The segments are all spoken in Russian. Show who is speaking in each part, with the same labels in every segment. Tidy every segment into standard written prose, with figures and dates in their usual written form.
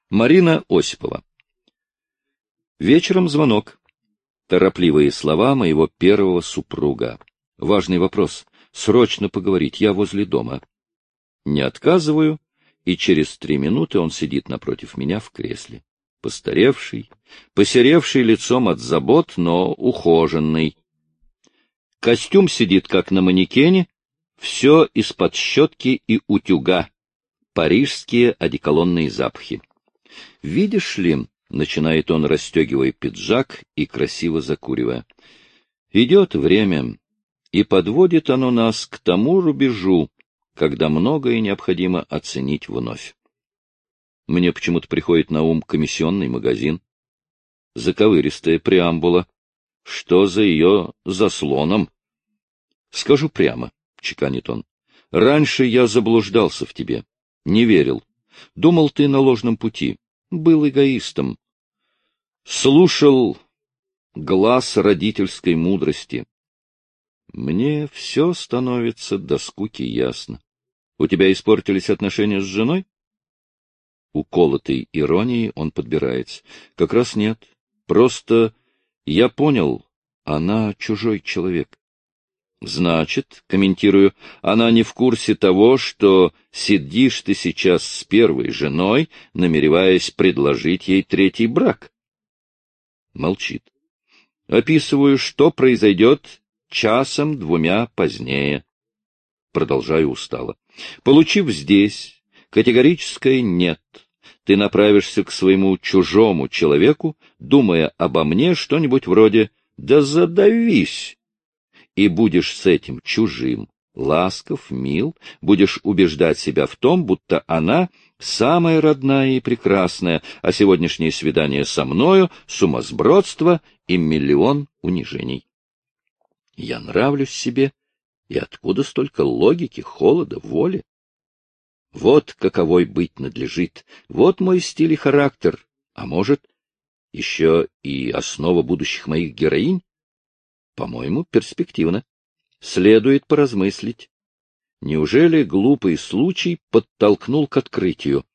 Speaker 1: Марина Осипова. Вечером звонок. Торопливые слова моего первого супруга. Важный вопрос. Срочно поговорить. Я возле дома. Не отказываю, и через 3 минуты он сидит напротив меня в кресле. Постаревший, посеревший лицом от забот, но ухоженный. Костюм сидит как на манекене, все из-под щетки и утюга. Парижские одеколонные запахи. «Видишь ли», — начинает он, расстегивая пиджак и красиво закуривая, — «идет время, и подводит оно нас к тому рубежу, когда многое необходимо оценить вновь. Мне почему-то приходит на ум комиссионный магазин. Заковыристая преамбула. Что за ее заслоном? Скажу прямо, — чеканит он, — раньше я заблуждался в тебе, не верил. Думал, ты на ложном пути. Был эгоистом. Слушал глас родительской мудрости. Мне все становится до скуки ясно. У тебя испортились отношения с женой? Уколотой иронией он подбирается. Как раз нет. Просто я понял, она чужой человек. Значит, комментирую, она не в курсе того, что сидишь ты сейчас с первой женой, намереваясь предложить ей 3-й брак. Молчит. Описываю, что произойдет 1-2 позднее. Продолжаю устало. Получив здесь категорическое «нет», ты направишься к своему чужому человеку, думая обо мне что-нибудь вроде «да задавись», и будешь с этим чужим ласков, мил, будешь убеждать себя в том, будто она самая родная и прекрасная, а сегодняшнее свидание со мною — сумасбродство и миллион унижений. Я нравлюсь себе, и откуда столько логики, холода, воли? Вот каковой быть надлежит, вот мой стиль и характер, а может, еще и основа будущих моих героинь? По-моему, перспективно. Следует поразмыслить. Неужели глупый случай подтолкнул к открытию?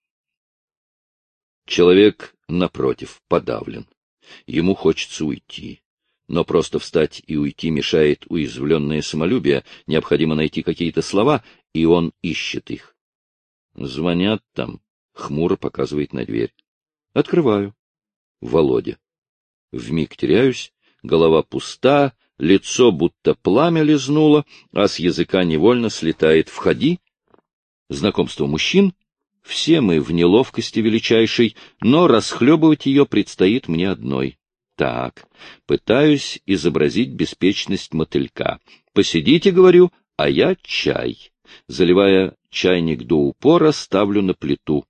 Speaker 1: Человек, напротив, подавлен. Ему хочется уйти. Но просто встать и уйти мешает уязвленное самолюбие, необходимо найти какие-то слова, и он ищет их. Звонят там, хмуро показывает на дверь. Открываю. Володя. Вмиг теряюсь, голова пуста, лицо будто пламя лизнуло, а с языка невольно слетает «входи». Знакомство мужчин. Все мы в неловкости величайшей, но расхлебывать ее предстоит мне одной. Так, пытаюсь изобразить беспечность мотылька. Посидите, говорю, а я чай. Заливая чайник до упора, ставлю на плиту.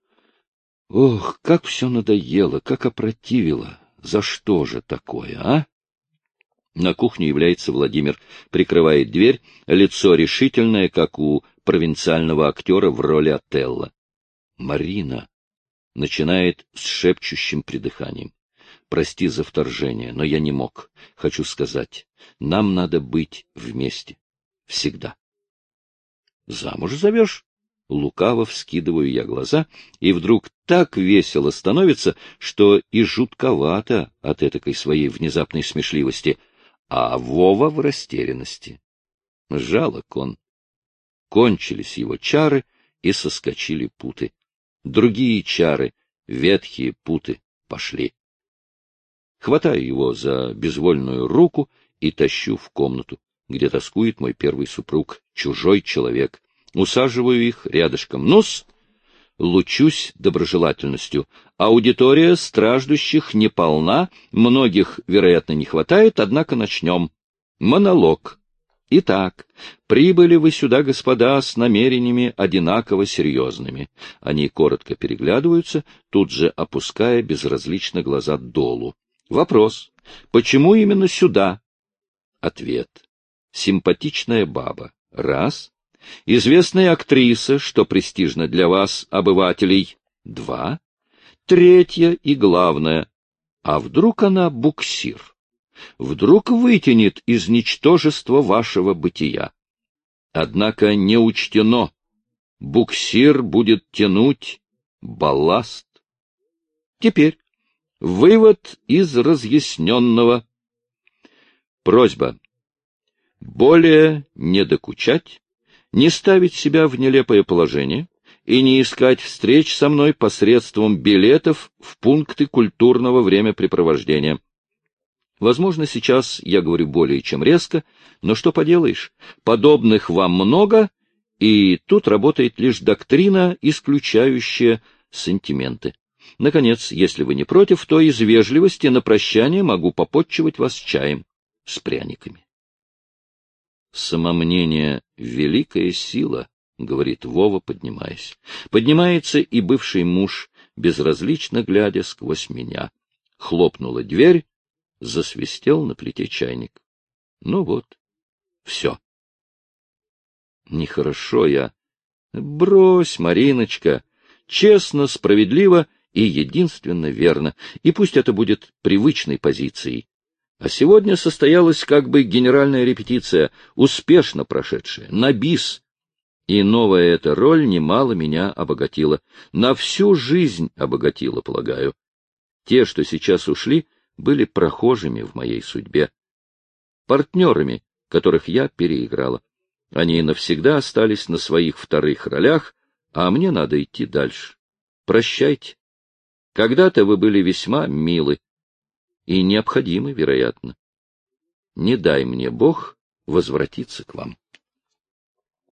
Speaker 1: Ох, как все надоело, как опротивило. За что же такое, а? На кухне является Владимир, прикрывает дверь, лицо решительное, как у провинциального актера в роли Отелло. Марина начинает с шепчущим придыханием. Прости за вторжение, но я не мог. Хочу сказать, нам надо быть вместе. Всегда. Замуж зовешь? Лукаво вскидываю я глаза, и вдруг так весело становится, что и жутковато от этакой своей внезапной смешливости, а Вова в растерянности. Жалок он. Кончились его чары, и соскочили путы. Другие чары, ветхие путы, пошли. Хватаю его за безвольную руку и тащу в комнату, где тоскует мой первый супруг, чужой человек. Усаживаю их рядышком. Ну-с, лучусь доброжелательностью. Аудитория страждущих не полна, многих, вероятно, не хватает, однако начнем. Монолог. Итак, прибыли вы сюда, господа, с намерениями одинаково серьезными. Они коротко переглядываются, тут же опуская безразлично глаза долу. Вопрос. Почему именно сюда? Ответ. Симпатичная баба. Раз. Известная актриса, что престижно для вас, обывателей. 2. Третья и главное. А вдруг она буксир? Вдруг вытянет из ничтожества вашего бытия? Однако не учтено. Буксир будет тянуть балласт. Теперь вывод из разъясненного. Просьба. Более не докучать, не ставить себя в нелепое положение и не искать встреч со мной посредством билетов в пункты культурного времяпрепровождения. Возможно, сейчас я говорю более чем резко, но что поделаешь, подобных вам много, и тут работает лишь доктрина, исключающая сантименты. Наконец, если вы не против, то из вежливости на прощание могу попотчевать вас чаем с пряниками. Самомнение — великая сила, — говорит Вова, поднимаясь. Поднимается и бывший муж, безразлично глядя сквозь меня. Хлопнула дверь, засвистел на плите чайник. Ну вот, все. Нехорошо я. Брось, Мариночка, честно, справедливо и единственно верно, и пусть это будет привычной позицией. А сегодня состоялась как бы генеральная репетиция, успешно прошедшая, на бис. И новая эта роль немало меня обогатила. На всю жизнь обогатила, полагаю. Те, что сейчас ушли, были прохожими в моей судьбе. Партнерами, которых я переиграла. Они навсегда остались на своих вторых ролях, а мне надо идти дальше. Прощайте. Когда-то вы были весьма милы и необходимы, вероятно. Не дай мне Бог возвратиться к вам.